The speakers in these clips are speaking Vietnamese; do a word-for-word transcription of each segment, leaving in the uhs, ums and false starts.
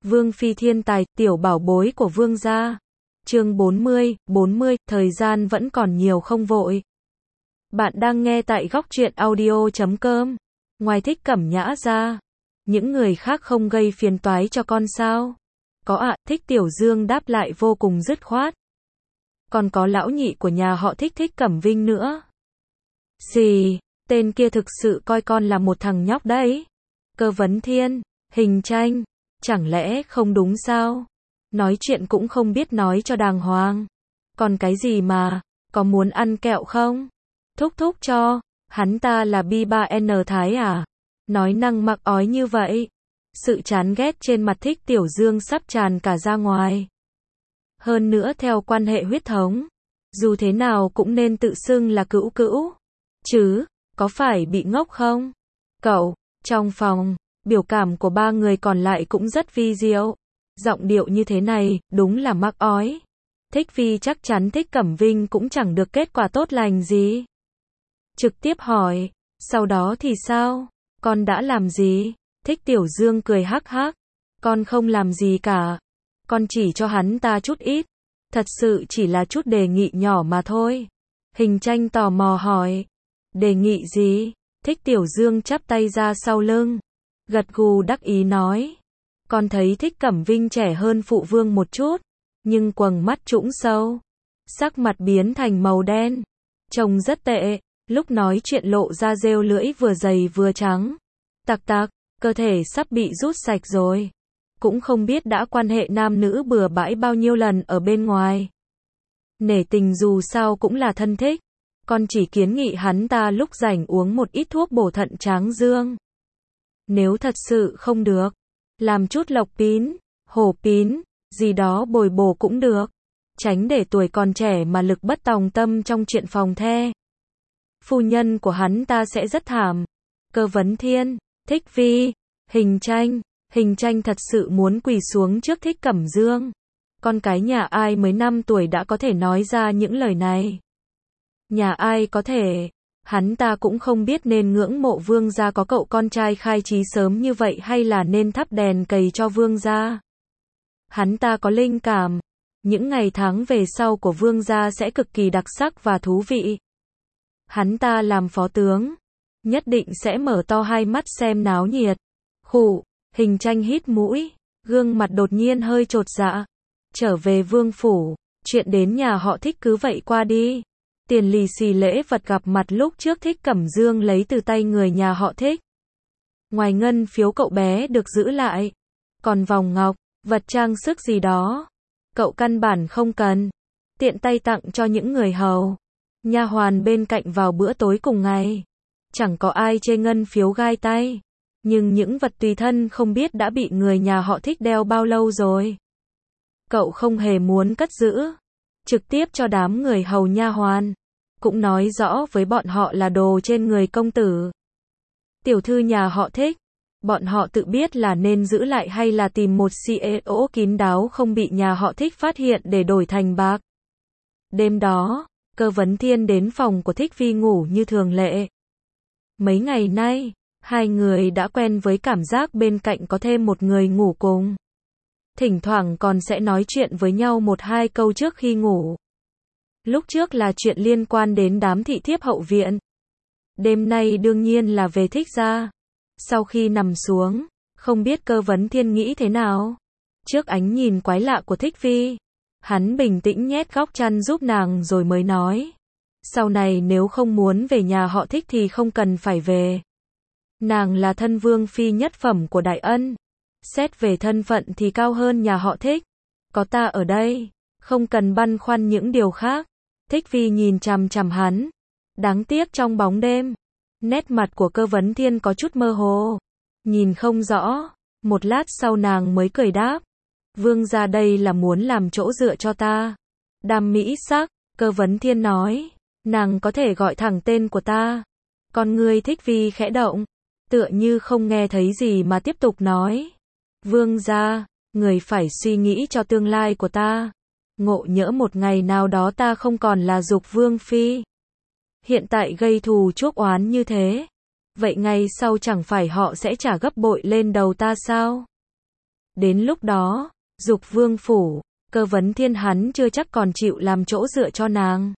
Vương phi thiên tài, tiểu bảo bối của vương gia. Chương bốn mươi, bốn mươi, thời gian vẫn còn nhiều không vội. Bạn đang nghe tại góc truyện audio chấm com. Ngoài Thích Cẩm Nhã ra, những người khác không gây phiền toái cho con sao? Có ạ, Thích Tiểu Dương đáp lại vô cùng dứt khoát. Còn có lão nhị của nhà họ Thích, Thích Cẩm Vinh nữa. Xì, tên kia thực sự coi con là một thằng nhóc đấy. Cơ Vấn Thiên, Hình Tranh, chẳng lẽ không đúng sao? Nói chuyện cũng không biết nói cho đàng hoàng. Còn cái gì mà, có muốn ăn kẹo không? Thúc thúc cho, hắn ta là Bi ba N Thái à? Nói năng mặc ói như vậy. Sự chán ghét trên mặt Thích Tiểu Dương sắp tràn cả ra ngoài. Hơn nữa theo quan hệ huyết thống, dù thế nào cũng nên tự xưng là cữu cữu. Chứ, có phải bị ngốc không? Cậu, trong phòng, biểu cảm của ba người còn lại cũng rất vi diệu. Giọng điệu như thế này, đúng là mắc ói. Thích Phi chắc chắn Thích Cẩm Vinh cũng chẳng được kết quả tốt lành gì. Trực tiếp hỏi, sau đó thì sao? Con đã làm gì? Thích Tiểu Dương cười hắc hắc. Con không làm gì cả. Con chỉ cho hắn ta chút ít. Thật sự chỉ là chút đề nghị nhỏ mà thôi. Hình Tranh tò mò hỏi. Đề nghị gì? Thích Tiểu Dương chắp tay ra sau lưng. Gật gù đắc ý nói. Con thấy Thích Cẩm Vinh trẻ hơn phụ vương một chút. Nhưng quầng mắt trũng sâu. Sắc mặt biến thành màu đen. Trông rất tệ. Lúc nói chuyện lộ ra rêu lưỡi vừa dày vừa trắng. Tặc tặc, cơ thể sắp bị rút sạch rồi. Cũng không biết đã quan hệ nam nữ bừa bãi bao nhiêu lần ở bên ngoài. Nể tình dù sao cũng là thân thích. Con chỉ kiến nghị hắn ta lúc rảnh uống một ít thuốc bổ thận tráng dương. Nếu thật sự không được, làm chút lộc pín, hổ pín, gì đó bồi bổ cũng được. Tránh để tuổi còn trẻ mà lực bất tòng tâm trong chuyện phòng the. Phu nhân của hắn ta sẽ rất thảm. Cơ Vấn Thiên, Thích Phi, Hình Tranh. Hình Tranh thật sự muốn quỳ xuống trước Thích Cẩm Dương. Con cái nhà ai mới năm tuổi đã có thể nói ra những lời này. Nhà ai có thể. Hắn ta cũng không biết nên ngưỡng mộ vương gia có cậu con trai khai trí sớm như vậy hay là nên thắp đèn cầy cho vương gia. Hắn ta có linh cảm. Những ngày tháng về sau của vương gia sẽ cực kỳ đặc sắc và thú vị. Hắn ta làm phó tướng. Nhất định sẽ mở to hai mắt xem náo nhiệt. Khụ, Hình Tranh hít mũi. Gương mặt đột nhiên hơi chột dạ. Trở về vương phủ. Chuyện đến nhà họ Thích cứ vậy qua đi. Tiền lì xì lễ vật gặp mặt lúc trước Thích Cẩm Dương lấy từ tay người nhà họ Thích. Ngoài ngân phiếu cậu bé được giữ lại. Còn vòng ngọc, vật trang sức gì đó. Cậu căn bản không cần. Tiện tay tặng cho những người hầu. Nha hoàn bên cạnh vào bữa tối cùng ngày. Chẳng có ai chê ngân phiếu gai tay. Nhưng những vật tùy thân không biết đã bị người nhà họ Thích đeo bao lâu rồi. Cậu không hề muốn cất giữ. Trực tiếp cho đám người hầu nha hoàn. Cũng nói rõ với bọn họ là đồ trên người công tử. Tiểu thư nhà họ Thích. Bọn họ tự biết là nên giữ lại hay là tìm một xê e ô kín đáo không bị nhà họ Thích phát hiện để đổi thành bạc. Đêm đó, Cơ Vấn Thiên đến phòng của Thích Phi ngủ như thường lệ. Mấy ngày nay, hai người đã quen với cảm giác bên cạnh có thêm một người ngủ cùng. Thỉnh thoảng còn sẽ nói chuyện với nhau một hai câu trước khi ngủ. Lúc trước là chuyện liên quan đến đám thị thiếp hậu viện. Đêm nay đương nhiên là về Thích gia. Sau khi nằm xuống, không biết Cơ Vấn Thiên nghĩ thế nào. Trước ánh nhìn quái lạ của Thích Phi, hắn bình tĩnh nhét góc chăn giúp nàng rồi mới nói. Sau này nếu không muốn về nhà họ Thích thì không cần phải về. Nàng là thân vương phi nhất phẩm của Đại Ân. Xét về thân phận thì cao hơn nhà họ Thích. Có ta ở đây, không cần băn khoăn những điều khác. Thích Phi nhìn chằm chằm hắn. Đáng tiếc trong bóng đêm, nét mặt của Cơ Vấn Thiên có chút mơ hồ. Nhìn không rõ. Một lát sau nàng mới cười đáp. Vương gia đây là muốn làm chỗ dựa cho ta. Đam mỹ sắc, Cơ Vấn Thiên nói. Nàng có thể gọi thẳng tên của ta. Con ngươi Thích Phi khẽ động. Tựa như không nghe thấy gì mà tiếp tục nói. Vương gia, người phải suy nghĩ cho tương lai của ta. Ngộ nhỡ một ngày nào đó ta không còn là Dục Vương phi. Hiện tại gây thù chuốc oán như thế. Vậy ngày sau chẳng phải họ sẽ trả gấp bội lên đầu ta sao? Đến lúc đó, Dục Vương phủ, Cơ Vấn Thiên hắn chưa chắc còn chịu làm chỗ dựa cho nàng.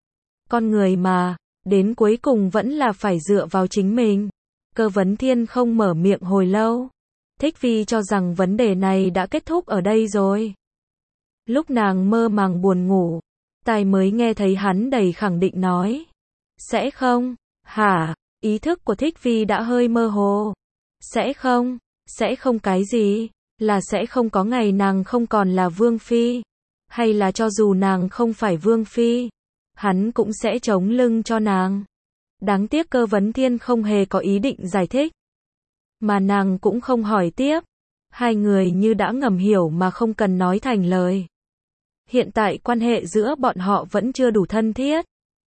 Con người mà, đến cuối cùng vẫn là phải dựa vào chính mình. Cơ Vấn Thiên không mở miệng hồi lâu. Thích Phi cho rằng vấn đề này đã kết thúc ở đây rồi. Lúc nàng mơ màng buồn ngủ, tai mới nghe thấy hắn đầy khẳng định nói. Sẽ không, hả? Ý thức của Thích Phi đã hơi mơ hồ. Sẽ không, sẽ không cái gì? Là sẽ không có ngày nàng không còn là Vương Phi. Hay là cho dù nàng không phải Vương Phi, hắn cũng sẽ chống lưng cho nàng. Đáng tiếc Cơ Vấn Thiên không hề có ý định giải thích. Mà nàng cũng không hỏi tiếp. Hai người như đã ngầm hiểu mà không cần nói thành lời. Hiện tại quan hệ giữa bọn họ vẫn chưa đủ thân thiết.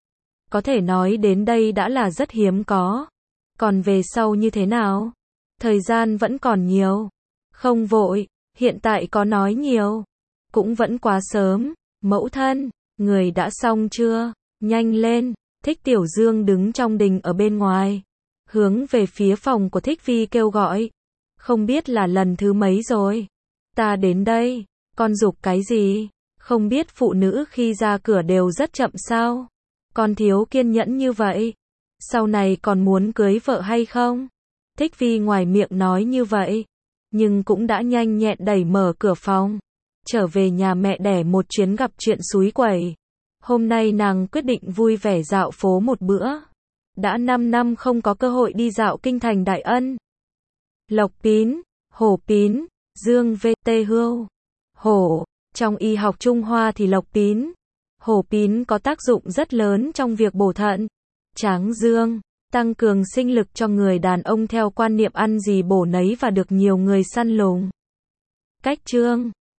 Có thể nói đến đây đã là rất hiếm có. Còn về sau như thế nào? Thời gian vẫn còn nhiều. Không vội, hiện tại có nói nhiều. Cũng vẫn quá sớm. Mẫu thân, người đã xong chưa? Nhanh lên. Thích Tiểu Dương đứng trong đình ở bên ngoài. Hướng về phía phòng của Thích Phi kêu gọi. Không biết là lần thứ mấy rồi. Ta đến đây. Con giục cái gì? Không biết phụ nữ khi ra cửa đều rất chậm sao? Con thiếu kiên nhẫn như vậy. Sau này còn muốn cưới vợ hay không? Thích Phi ngoài miệng nói như vậy. Nhưng cũng đã nhanh nhẹn đẩy mở cửa phòng. Trở về nhà mẹ đẻ một chuyến gặp chuyện xúi quẩy. Hôm nay nàng quyết định vui vẻ dạo phố một bữa. Đã năm năm không có cơ hội đi dạo kinh thành Đại Ân. Lộc Pín, Hổ Pín, Dương vê tê Hưu. Hổ, trong y học Trung Hoa thì Lộc Pín, Hổ Pín có tác dụng rất lớn trong việc bổ thận, tráng dương, tăng cường sinh lực cho người đàn ông theo quan niệm ăn gì bổ nấy và được nhiều người săn lùng. Cách chương